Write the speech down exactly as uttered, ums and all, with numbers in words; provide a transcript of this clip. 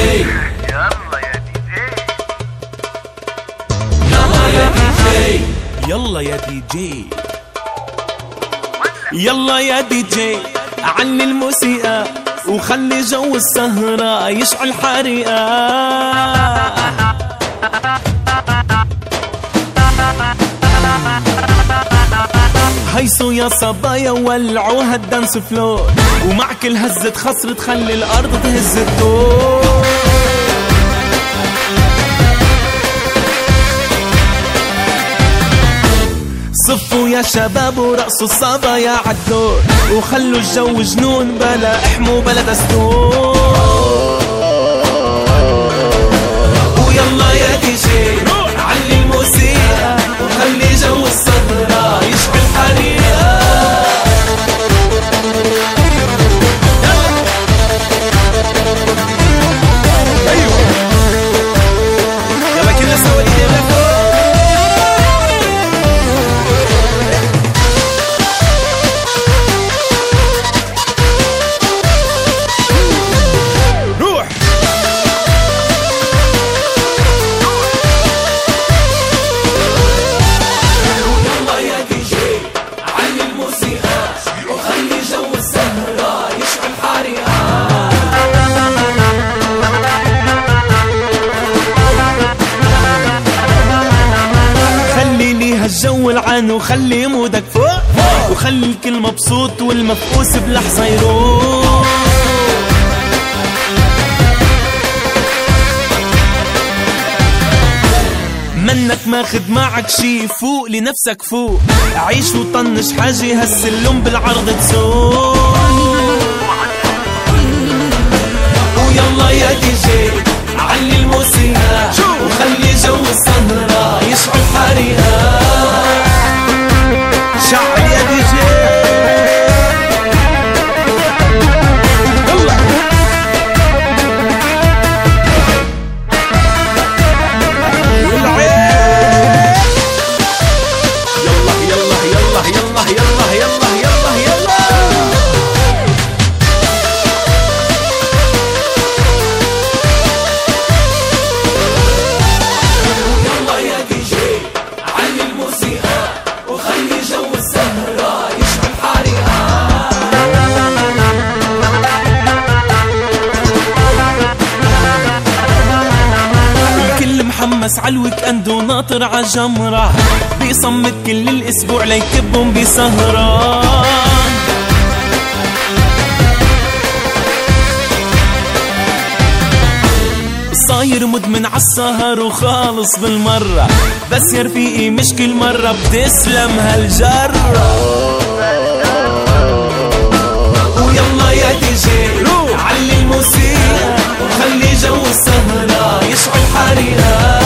جي، يلا يا دي جي، يلا يا دي جي، يلا يا دي جي، علي الموسيقى وخلي جو السهرة يشعل حريقة. هيسو يا صبايا ولعوا هالدانس فلور، ومع كل هزة خصر تخلي الأرض تهز الدور. صفوا يا شباب ورقصوا الصبايا عالدور، وخلوا الجو جنون بلا احموا بلا دستور. ويلا يا دي جي علي الموسيقى وخلي جو السهرة يشعل حريقة. ايوه يلا كلنا سوا ايدينا فوق. الجو العان وخلي مودك فوق، وخلي الكل مبسوط والمفقوس بلحظة يروح. منك ماخد معك شي، فوق لنفسك فوق، عيش وطنش حاجة هالسلم بالعرض تسوق. ويلا يا دي جي علي الموسيقى وخلي جو السهرة يشعل حريقة. شعل يا دي جي يلا يلا يلا يلا يلا يلا يلا يلا. محمس عالويك اند وناطر عالجمرة، بيصمت كل الاسبوع ليكبهم بسهران. صاير مدمن عالسهر وخالص بالمرة، بس يا رفيقي مش كل مرة بتسلم هالجرة. ويلا يا دي جي علي الموسيقى وخلي جو السهرة يشعل حريقة.